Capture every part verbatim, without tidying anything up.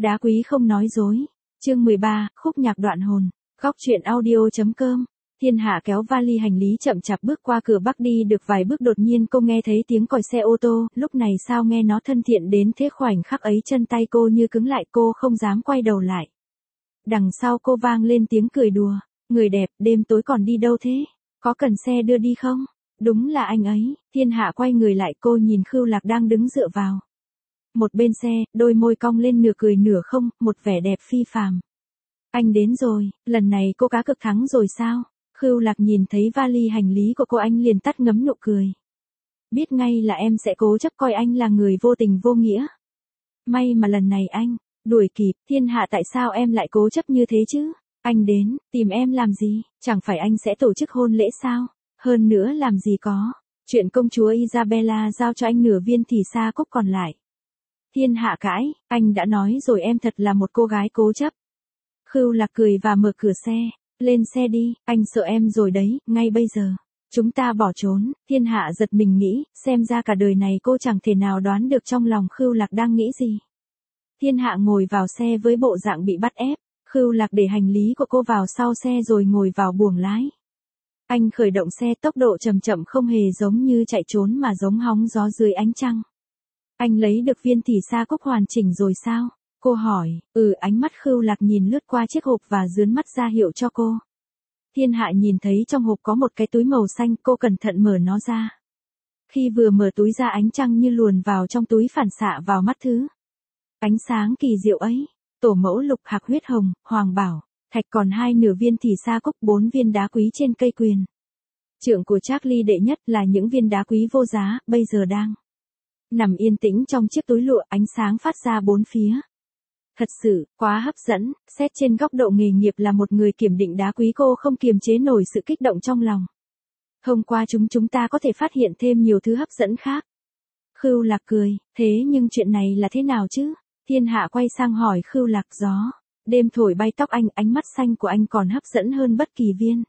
Đá quý không nói dối. Chương mười ba, khúc nhạc đoạn hồn. Góc truyện audio.com. Thiên Hạ kéo vali hành lý chậm chạp bước qua cửa Bắc đi được vài bước đột nhiên cô nghe thấy tiếng còi xe ô tô, lúc này sao nghe nó thân thiện đến thế, khoảnh khắc ấy chân tay cô như cứng lại, cô không dám quay đầu lại. Đằng sau cô vang lên tiếng cười đùa, người đẹp, đêm tối còn đi đâu thế? Có cần xe đưa đi không? Đúng là anh ấy. Thiên Hạ quay người lại, cô nhìn Khưu Lạc đang đứng dựa vào một bên xe, đôi môi cong lên nửa cười nửa không, một vẻ đẹp phi phàm. Anh đến rồi, lần này cô cá cược thắng rồi sao? Khưu Lạc nhìn thấy vali hành lý của cô, anh liền tắt ngấm nụ cười. Biết ngay là em sẽ cố chấp coi anh là người vô tình vô nghĩa. May mà lần này anh đuổi kịp. Thiên Hạ, tại sao em lại cố chấp như thế chứ? Anh đến tìm em làm gì? Chẳng phải anh sẽ tổ chức hôn lễ sao? Hơn nữa làm gì có chuyện công chúa Isabella giao cho anh nửa viên thì sa cúc còn lại. Thiên Hạ cãi, anh đã nói rồi em thật là một cô gái cố chấp. Khưu Lạc cười và mở cửa xe. Lên xe đi, anh sợ em rồi đấy, ngay bây giờ chúng ta bỏ trốn. Thiên Hạ giật mình nghĩ, xem ra cả đời này cô chẳng thể nào đoán được trong lòng Khưu Lạc đang nghĩ gì. Thiên Hạ ngồi vào xe với bộ dạng bị bắt ép. Khưu Lạc để hành lý của cô vào sau xe rồi ngồi vào buồng lái. Anh khởi động xe, tốc độ chậm chậm, không hề giống như chạy trốn mà giống hóng gió dưới ánh trăng. Anh lấy được viên tỷ sa cúc hoàn chỉnh rồi sao? Cô hỏi. Ừ, ánh mắt Khưu Lạc nhìn lướt qua chiếc hộp và dướn mắt ra hiệu cho cô. Thiên Hạ nhìn thấy trong hộp có một cái túi màu xanh, cô cẩn thận mở nó ra. Khi vừa mở túi ra, ánh trăng như luồn vào trong túi, phản xạ vào mắt thứ ánh sáng kỳ diệu ấy. Tổ mẫu lục, hạc huyết hồng, hoàng bảo, thạch, còn hai nửa viên tỷ sa cúc, bốn viên đá quý trên cây quyền trượng của Charlie đệ nhất, là những viên đá quý vô giá, bây giờ đang nằm yên tĩnh trong chiếc túi lụa, ánh sáng phát ra bốn phía. Thật sự, quá hấp dẫn. Xét trên góc độ nghề nghiệp là một người kiểm định đá quý, cô không kiềm chế nổi sự kích động trong lòng. Thông qua chúng chúng ta có thể phát hiện thêm nhiều thứ hấp dẫn khác. Khưu Lạc cười, thế nhưng chuyện này là thế nào chứ? Thiên Hạ quay sang hỏi Khưu Lạc. Gió đêm thổi bay tóc anh, ánh mắt xanh của anh còn hấp dẫn hơn bất kỳ viên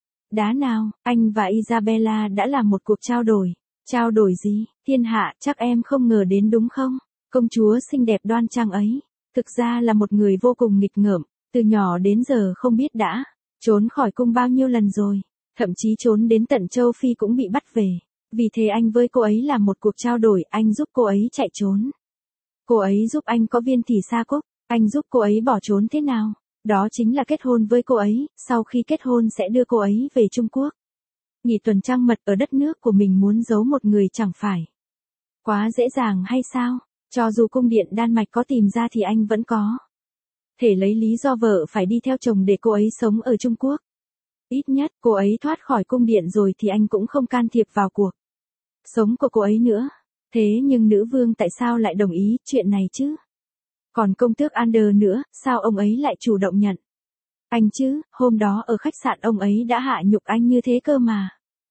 đá nào. Anh và Isabella đã làm một cuộc trao đổi. Trao đổi gì? Thiên Hạ, chắc em không ngờ đến đúng không? Công chúa xinh đẹp đoan trang ấy, thực ra là một người vô cùng nghịch ngợm, từ nhỏ đến giờ không biết đã trốn khỏi cung bao nhiêu lần rồi, thậm chí trốn đến tận châu Phi cũng bị bắt về. Vì thế anh với cô ấy làm một cuộc trao đổi, anh giúp cô ấy chạy trốn. Cô ấy giúp anh có viên tỷ sa cúc, anh giúp cô ấy bỏ trốn. Thế nào? Đó chính là kết hôn với cô ấy, sau khi kết hôn sẽ đưa cô ấy về Trung Quốc. Nghỉ tuần trăng mật ở đất nước của mình, muốn giấu một người chẳng phải quá dễ dàng hay sao? Cho dù cung điện Đan Mạch có tìm ra thì anh vẫn có thể lấy lý do vợ phải đi theo chồng để cô ấy sống ở Trung Quốc. Ít nhất, cô ấy thoát khỏi cung điện rồi thì anh cũng không can thiệp vào cuộc sống của cô ấy nữa. Thế nhưng nữ vương tại sao lại đồng ý chuyện này chứ? Còn công tước Ander nữa, sao ông ấy lại chủ động nhận anh chứ? Hôm đó ở khách sạn ông ấy đã hạ nhục anh như thế cơ mà.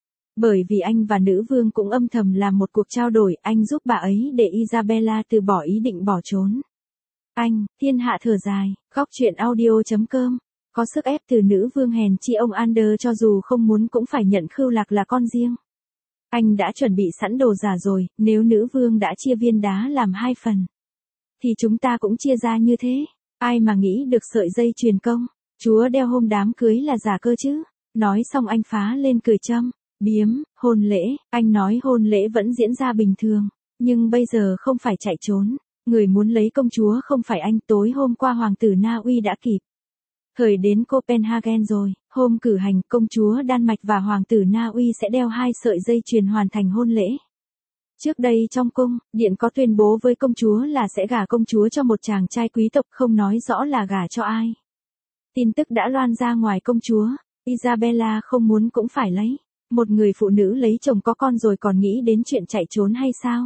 Bởi vì anh và nữ vương cũng âm thầm làm một cuộc trao đổi, anh giúp bà ấy để Isabella từ bỏ ý định bỏ trốn. Anh. Thiên Hạ thở dài. Góc truyện audio.com. Có sức ép từ nữ vương, hèn chi ông Ander cho dù không muốn cũng phải nhận Khưu Lạc là con riêng. Anh đã chuẩn bị sẵn đồ giả rồi, nếu nữ vương đã chia viên đá làm hai phần thì chúng ta cũng chia ra như thế. Ai mà nghĩ được sợi dây chuyền công chúa đeo hôm đám cưới là giả cơ chứ? Nói xong anh phá lên cười châm biếm. Hôn lễ, anh nói hôn lễ vẫn diễn ra bình thường, nhưng bây giờ không phải chạy trốn. Người muốn lấy công chúa không phải anh. Tối hôm qua hoàng tử Na Uy đã kịp thời đến Copenhagen rồi. Hôm cử hành, công chúa Đan Mạch và hoàng tử Na Uy sẽ đeo hai sợi dây chuyền hoàn thành hôn lễ. Trước đây trong cung điện có tuyên bố với công chúa là sẽ gả công chúa cho một chàng trai quý tộc, không nói rõ là gả cho ai. Tin tức đã loan ra ngoài, công chúa Isabella không muốn cũng phải lấy. Một người phụ nữ lấy chồng có con rồi còn nghĩ đến chuyện chạy trốn hay sao?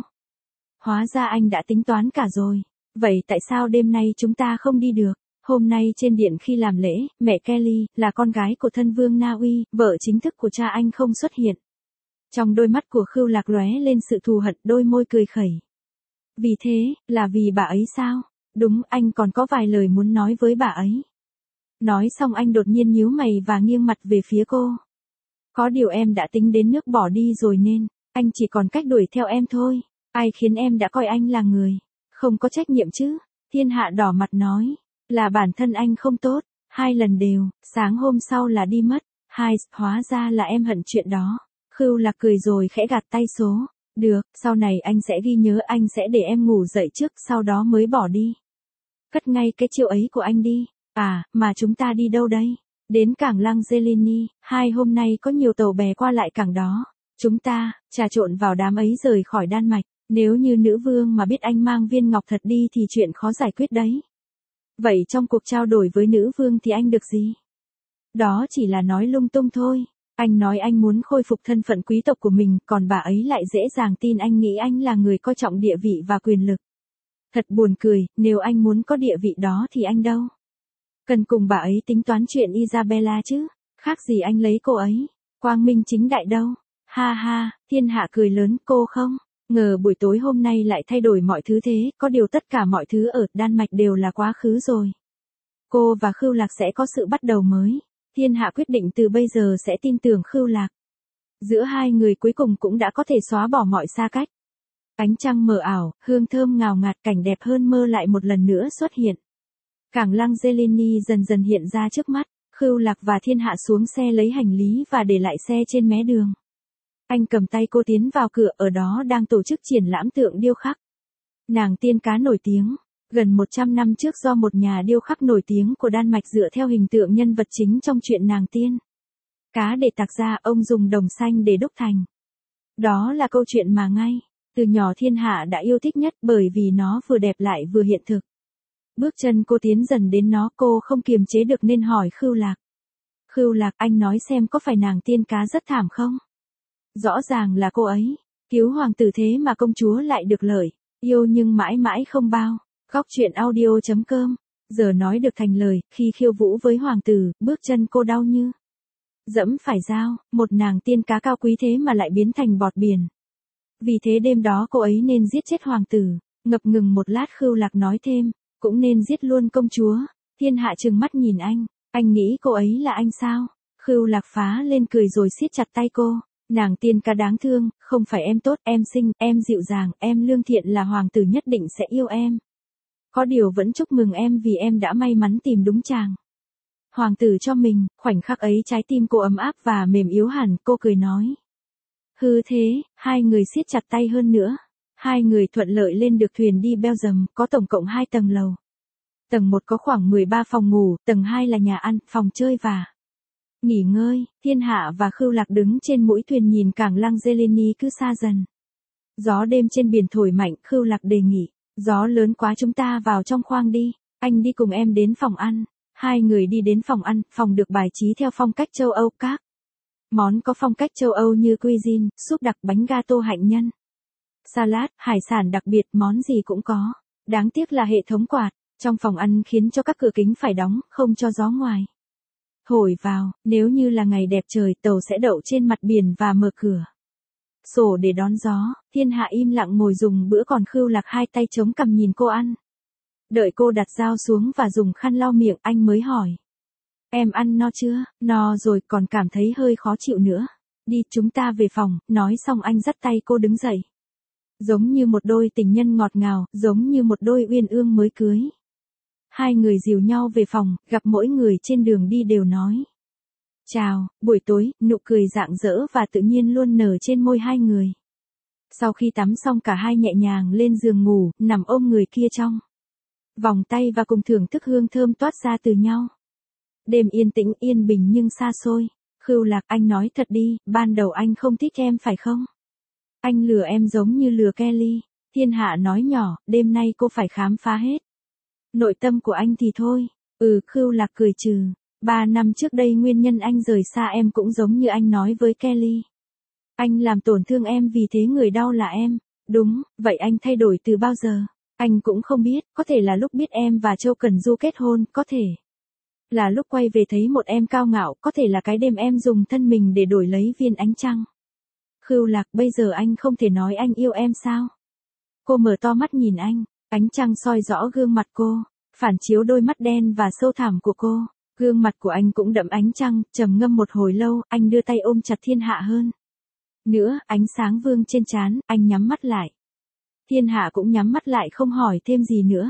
Hóa ra anh đã tính toán cả rồi. Vậy tại sao đêm nay chúng ta không đi được? Hôm nay trên điện khi làm lễ, mẹ Kelly, là con gái của thân vương Na Uy, vợ chính thức của cha anh không xuất hiện. Trong đôi mắt của Khưu Lạc lóe lên sự thù hận, đôi môi cười khẩy. Vì thế, là vì bà ấy sao? Đúng, anh còn có vài lời muốn nói với bà ấy. Nói xong anh đột nhiên nhíu mày và nghiêng mặt về phía cô. Có điều em đã tính đến nước bỏ đi rồi nên anh chỉ còn cách đuổi theo em thôi. Ai khiến em đã coi anh là người không có trách nhiệm chứ? Thiên Hạ đỏ mặt nói, là bản thân anh không tốt, hai lần đều, sáng hôm sau là đi mất, hai, hóa ra là em hận chuyện đó. Khưu Lạc cười rồi khẽ gạt tay số, được, sau này anh sẽ ghi nhớ, anh sẽ để em ngủ dậy trước, sau đó mới bỏ đi. Cất ngay cái chiêu ấy của anh đi, à, mà chúng ta đi đâu đây? Đến cảng Langzelini, hai hôm nay có nhiều tàu bè qua lại cảng đó. Chúng ta, trà trộn vào đám ấy rời khỏi Đan Mạch, nếu như nữ vương mà biết anh mang viên ngọc thật đi thì chuyện khó giải quyết đấy. Vậy trong cuộc trao đổi với nữ vương thì anh được gì? Đó chỉ là nói lung tung thôi. Anh nói anh muốn khôi phục thân phận quý tộc của mình, còn bà ấy lại dễ dàng tin anh nghĩ anh là người coi trọng địa vị và quyền lực. Thật buồn cười, nếu anh muốn có địa vị đó thì anh đâu cần cùng bà ấy tính toán chuyện Isabella chứ, khác gì anh lấy cô ấy, quang minh chính đại đâu. Ha ha, Thiên Hạ cười lớn, cô không ngờ buổi tối hôm nay lại thay đổi mọi thứ thế, có điều tất cả mọi thứ ở Đan Mạch đều là quá khứ rồi. Cô và Khưu Lạc sẽ có sự bắt đầu mới. Thiên Hạ quyết định từ bây giờ sẽ tin tưởng Khưu Lạc. Giữa hai người cuối cùng cũng đã có thể xóa bỏ mọi xa cách. Ánh trăng mờ ảo, hương thơm ngào ngạt, cảnh đẹp hơn mơ lại một lần nữa xuất hiện. Cảng Langzelini dần dần hiện ra trước mắt, Khưu Lạc và Thiên Hạ xuống xe lấy hành lý và để lại xe trên mé đường. Anh cầm tay cô tiến vào cửa, ở đó đang tổ chức triển lãm tượng điêu khắc. Nàng tiên cá nổi tiếng, gần một trăm năm trước do một nhà điêu khắc nổi tiếng của Đan Mạch dựa theo hình tượng nhân vật chính trong truyện nàng tiên cá để tạc ra, ông dùng đồng xanh để đúc thành. Đó là câu chuyện mà ngay từ nhỏ Thiên Hạ đã yêu thích nhất bởi vì nó vừa đẹp lại vừa hiện thực. Bước chân cô tiến dần đến nó, cô không kiềm chế được nên hỏi Khưu Lạc. Khưu Lạc, anh nói xem có phải nàng tiên cá rất thảm không? Rõ ràng là cô ấy cứu hoàng tử thế mà công chúa lại được lợi, yêu nhưng mãi mãi không bao. Góc truyện audio chấm com. Giờ nói được thành lời, khi khiêu vũ với hoàng tử, bước chân cô đau như dẫm phải dao, một nàng tiên cá cao quý thế mà lại biến thành bọt biển. Vì thế đêm đó cô ấy nên giết chết hoàng tử. Ngập ngừng một lát Khưu Lạc nói thêm, cũng nên giết luôn công chúa. Thiên Hạ trừng mắt nhìn anh, anh nghĩ cô ấy là anh sao? Khưu Lạc phá lên cười rồi siết chặt tay cô. Nàng tiên cá đáng thương, không phải em tốt, em xinh, em dịu dàng, em lương thiện là hoàng tử nhất định sẽ yêu em. Có điều vẫn chúc mừng em vì em đã may mắn tìm đúng chàng hoàng tử cho mình. Khoảnh khắc ấy trái tim cô ấm áp và mềm yếu hẳn, cô cười nói. Hư thế, hai người siết chặt tay hơn nữa. Hai người thuận lợi lên được thuyền đi Belgium, có tổng cộng hai tầng lầu. Tầng một có khoảng mười ba phòng ngủ, tầng hai là nhà ăn, phòng chơi và nghỉ ngơi. Thiên Hạ và Khưu Lạc đứng trên mũi thuyền nhìn cảng Langzelini cứ xa dần. Gió đêm trên biển thổi mạnh, Khưu Lạc đề nghị. Gió lớn quá, chúng ta vào trong khoang đi, anh đi cùng em đến phòng ăn. Hai người đi đến phòng ăn, phòng được bài trí theo phong cách châu Âu, các món có phong cách châu Âu như cuisine, súp đặc, bánh gato hạnh nhân, salad, hải sản đặc biệt, món gì cũng có. Đáng tiếc là hệ thống quạt trong phòng ăn khiến cho các cửa kính phải đóng, không cho gió ngoài thổi vào. Nếu như là ngày đẹp trời, tàu sẽ đậu trên mặt biển và mở cửa sổ để đón gió. Thiên Hạ im lặng ngồi dùng bữa, còn Khưu Lạc hai tay chống cằm nhìn cô ăn. Đợi cô đặt dao xuống và dùng khăn lau miệng, anh mới hỏi. Em ăn no chưa? No rồi, còn cảm thấy hơi khó chịu nữa. Đi, chúng ta về phòng. Nói xong anh dắt tay cô đứng dậy. Giống như một đôi tình nhân ngọt ngào, giống như một đôi uyên ương mới cưới. Hai người dìu nhau về phòng, gặp mỗi người trên đường đi đều nói. Chào, buổi tối, nụ cười rạng rỡ và tự nhiên luôn nở trên môi hai người. Sau khi tắm xong cả hai nhẹ nhàng lên giường ngủ, nằm ôm người kia trong vòng tay và cùng thưởng thức hương thơm toát ra từ nhau. Đêm yên tĩnh yên bình nhưng xa xôi. Khưu Lạc, anh nói thật đi, ban đầu anh không thích em phải không? Anh lừa em giống như lừa Kelly. Thiên Hạ nói nhỏ, đêm nay cô phải khám phá hết nội tâm của anh thì thôi. Ừ, Khưu Lạc cười trừ. Ba năm trước đây nguyên nhân anh rời xa em cũng giống như anh nói với Kelly. Anh làm tổn thương em, vì thế người đau là em. Đúng, vậy anh thay đổi từ bao giờ? Anh cũng không biết, có thể là lúc biết em và Châu Cần Du kết hôn, có thể là lúc quay về thấy một em cao ngạo, có thể là cái đêm em dùng thân mình để đổi lấy viên ánh trăng. Khưu Lạc, bây giờ anh không thể nói anh yêu em sao? Cô mở to mắt nhìn anh, ánh trăng soi rõ gương mặt cô, phản chiếu đôi mắt đen và sâu thẳm của cô. Gương mặt của anh cũng đậm ánh trăng, trầm ngâm một hồi lâu, anh đưa tay ôm chặt Thiên Hạ hơn nữa, ánh sáng vương trên trán, anh nhắm mắt lại. Thiên Hạ cũng nhắm mắt lại không hỏi thêm gì nữa.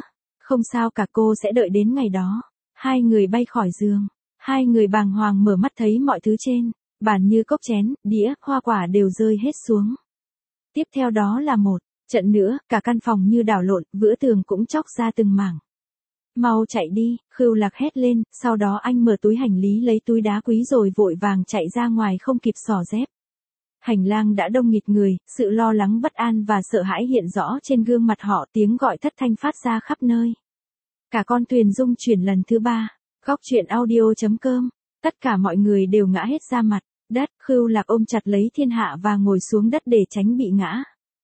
Không sao cả, cô sẽ đợi đến ngày đó. Hai người bay khỏi giường. Hai người bàng hoàng mở mắt thấy mọi thứ trên bàn như cốc chén, đĩa, hoa quả đều rơi hết xuống. Tiếp theo đó là một trận nữa, cả căn phòng như đảo lộn, vữa tường cũng chóc ra từng mảng. Mau chạy đi, Khưu Lạc hét lên, sau đó anh mở túi hành lý lấy túi đá quý rồi vội vàng chạy ra ngoài không kịp xỏ dép. Hành lang đã đông nghịt người, sự lo lắng bất an và sợ hãi hiện rõ trên gương mặt họ, tiếng gọi thất thanh phát ra khắp nơi. Cả con thuyền rung chuyển lần thứ ba. Góc truyện audio chấm com. Tất cả mọi người đều ngã hết ra mặt đất, Khưu Lạc ôm chặt lấy Thiên Hạ và ngồi xuống đất để tránh bị ngã.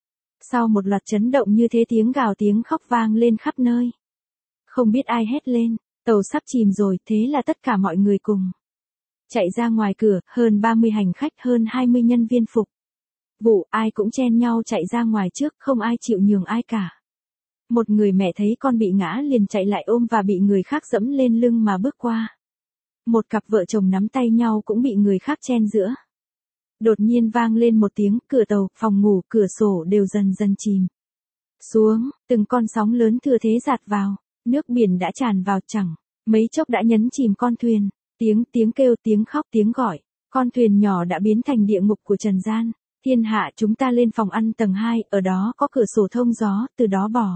Sau một loạt chấn động như thế, tiếng gào tiếng khóc vang lên khắp nơi. Không biết ai hét lên, tàu sắp chìm rồi, thế là tất cả mọi người cùng chạy ra ngoài cửa, hơn ba mươi hành khách, hơn hai mươi nhân viên phục vụ, ai cũng chen nhau chạy ra ngoài trước, không ai chịu nhường ai cả. Một người mẹ thấy con bị ngã liền chạy lại ôm và bị người khác dẫm lên lưng mà bước qua. Một cặp vợ chồng nắm tay nhau cũng bị người khác chen giữa. Đột nhiên vang lên một tiếng, cửa tàu, phòng ngủ, cửa sổ đều dần dần chìm xuống, từng con sóng lớn thừa thế dạt vào, nước biển đã tràn vào chẳng mấy chốc đã nhấn chìm con thuyền. Tiếng tiếng kêu, tiếng khóc, tiếng gọi, con thuyền nhỏ đã biến thành địa ngục của trần gian. Thiên Hạ, chúng ta lên phòng ăn tầng hai, ở đó có cửa sổ thông gió, từ đó bò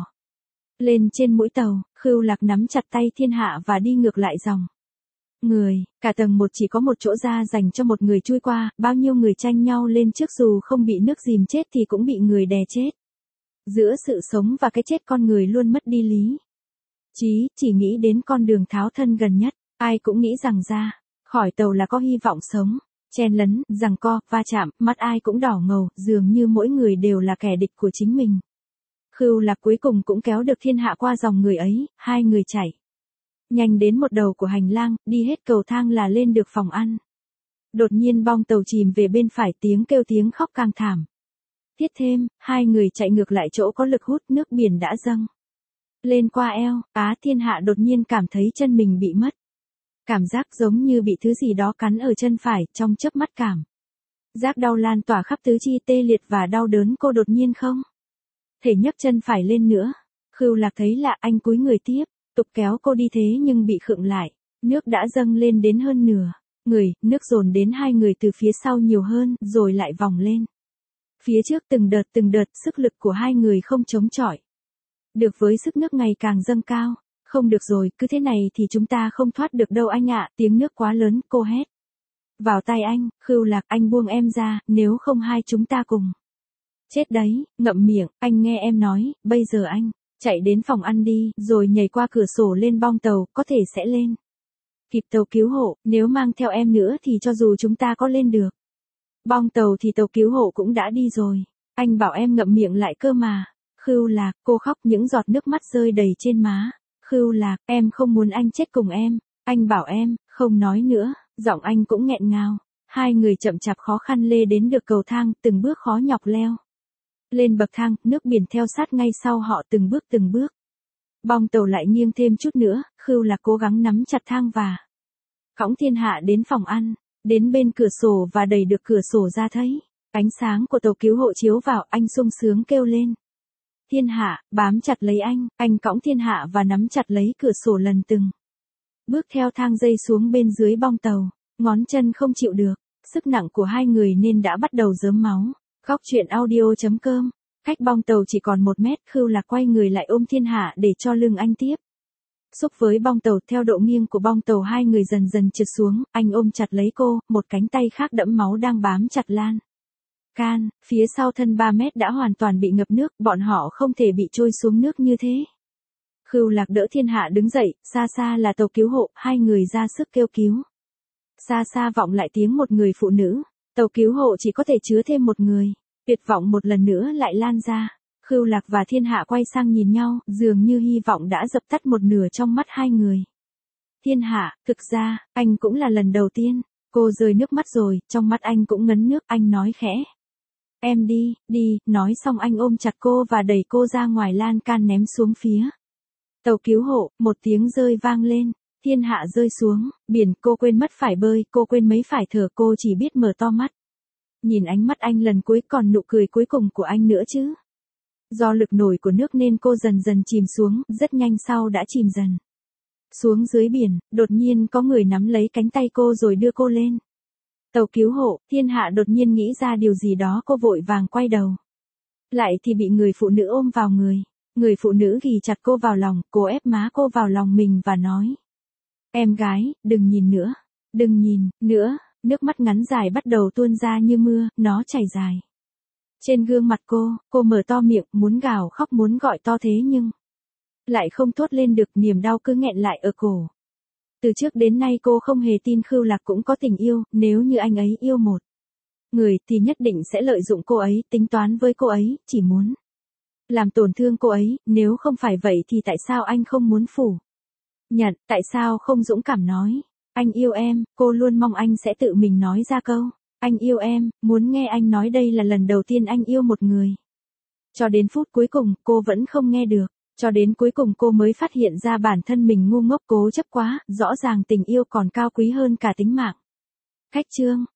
lên trên mũi tàu. Khưu Lạc nắm chặt tay Thiên Hạ và đi ngược lại dòng người. Cả tầng một chỉ có một chỗ ra dành cho một người chui qua, bao nhiêu người tranh nhau lên trước, dù không bị nước dìm chết thì cũng bị người đè chết. Giữa sự sống và cái chết, con người luôn mất đi lý trí, chỉ nghĩ đến con đường tháo thân gần nhất. Ai cũng nghĩ rằng ra khỏi tàu là có hy vọng sống. Chen lấn, giằng co, va chạm, mắt ai cũng đỏ ngầu, dường như mỗi người đều là kẻ địch của chính mình. Khưu Lạc cuối cùng cũng kéo được Thiên Hạ qua dòng người ấy, hai người chạy nhanh đến một đầu của hành lang, đi hết cầu thang là lên được phòng ăn. Đột nhiên bong tàu chìm về bên phải, tiếng kêu tiếng khóc càng thảm thiết thêm, hai người chạy ngược lại chỗ có lực hút, nước biển đã dâng lên qua eo. Á, Thiên Hạ đột nhiên cảm thấy chân mình bị mất. Cảm giác giống như bị thứ gì đó cắn ở chân phải, trong chớp mắt cảm giác đau lan tỏa khắp tứ chi, tê liệt và đau đớn, cô đột nhiên không thể nhấc chân phải lên nữa. Khưu Lạc thấy lạ, anh cúi người tiếp tục kéo cô đi, thế nhưng bị khựng lại. Nước đã dâng lên đến hơn nửa người, nước dồn đến hai người từ phía sau nhiều hơn, rồi lại vòng lên phía trước, từng đợt từng đợt, sức lực của hai người không chống chọi được với sức nước ngày càng dâng cao. Không được rồi, cứ thế này thì chúng ta không thoát được đâu anh ạ, tiếng nước quá lớn, cô hét vào tai anh. Khưu Lạc, anh buông em ra, nếu không hai chúng ta cùng chết đấy. Ngậm miệng, anh nghe em nói, bây giờ anh chạy đến phòng ăn đi, rồi nhảy qua cửa sổ lên bong tàu, có thể sẽ lên kịp tàu cứu hộ. Nếu mang theo em nữa thì cho dù chúng ta có lên được bong tàu thì tàu cứu hộ cũng đã đi rồi. Anh bảo em ngậm miệng lại cơ mà. Khưu Lạc, cô khóc, những giọt nước mắt rơi đầy trên má. Khưu Lạc, em không muốn anh chết cùng em. Anh bảo em không nói nữa, giọng anh cũng nghẹn ngào. Hai người chậm chạp khó khăn lê đến được cầu thang, từng bước khó nhọc leo lên bậc thang, nước biển theo sát ngay sau họ, từng bước từng bước. Bong tàu lại nghiêng thêm chút nữa, Khưu Lạc cố gắng nắm chặt thang và cõng Thiên Hạ đến phòng ăn, đến bên cửa sổ và đẩy được cửa sổ ra, thấy ánh sáng của tàu cứu hộ chiếu vào, anh sung sướng kêu lên. Thiên Hạ, bám chặt lấy anh, anh cõng Thiên Hạ và nắm chặt lấy cửa sổ lần từng bước theo thang dây xuống bên dưới bong tàu, ngón chân không chịu được sức nặng của hai người nên đã bắt đầu rớm máu. Góc truyện audio chấm com. Cách bong tàu chỉ còn một mét, Khưu Lạc quay người lại ôm Thiên Hạ để cho lưng anh tiếp xúc với bong tàu. Theo độ nghiêng của bong tàu, hai người dần dần trượt xuống, anh ôm chặt lấy cô, một cánh tay khác đẫm máu đang bám chặt lan can. Phía sau thân ba mét đã hoàn toàn bị ngập nước, bọn họ không thể bị trôi xuống nước như thế. Khưu Lạc đỡ Thiên Hạ đứng dậy, xa xa là tàu cứu hộ, hai người ra sức kêu cứu. Xa xa vọng lại tiếng một người phụ nữ, tàu cứu hộ chỉ có thể chứa thêm một người. Tuyệt vọng một lần nữa lại lan ra. Khưu Lạc và Thiên Hạ quay sang nhìn nhau, dường như hy vọng đã dập tắt một nửa trong mắt hai người. Thiên Hạ, thực ra, anh cũng là lần đầu tiên. Cô rơi nước mắt rồi, trong mắt anh cũng ngấn nước, anh nói khẽ. Em đi, đi, nói xong anh ôm chặt cô và đẩy cô ra ngoài lan can ném xuống phía tàu cứu hộ. Một tiếng rơi vang lên, Thiên Hạ rơi xuống biển, cô quên mất phải bơi, cô quên mấy phải thở, cô chỉ biết mở to mắt nhìn ánh mắt anh lần cuối, còn nụ cười cuối cùng của anh nữa chứ. Do lực nổi của nước nên cô dần dần chìm xuống, rất nhanh sau đã chìm dần xuống dưới biển, đột nhiên có người nắm lấy cánh tay cô rồi đưa cô lên tàu cứu hộ. Thiên Hạ đột nhiên nghĩ ra điều gì đó, cô vội vàng quay đầu lại thì bị người phụ nữ ôm vào người. Người phụ nữ ghì chặt cô vào lòng, cô ép má cô vào lòng mình và nói: "Em gái, đừng nhìn nữa, đừng nhìn nữa." Nước mắt ngắn dài bắt đầu tuôn ra như mưa, nó chảy dài trên gương mặt cô. Cô mở to miệng, muốn gào khóc, muốn gọi to thế nhưng lại không thốt lên được, niềm đau cứ nghẹn lại ở cổ. Từ trước đến nay cô không hề tin Khưu Lạc cũng có tình yêu, nếu như anh ấy yêu một người thì nhất định sẽ lợi dụng cô ấy, tính toán với cô ấy, chỉ muốn làm tổn thương cô ấy. Nếu không phải vậy thì tại sao anh không muốn phủ nhận, tại sao không dũng cảm nói anh yêu em? Cô luôn mong anh sẽ tự mình nói ra câu anh yêu em, muốn nghe anh nói đây là lần đầu tiên anh yêu một người. Cho đến phút cuối cùng, cô vẫn không nghe được. Cho đến cuối cùng cô mới phát hiện ra bản thân mình ngu ngốc, cố chấp quá, rõ ràng tình yêu còn cao quý hơn cả tính mạng. Khách chương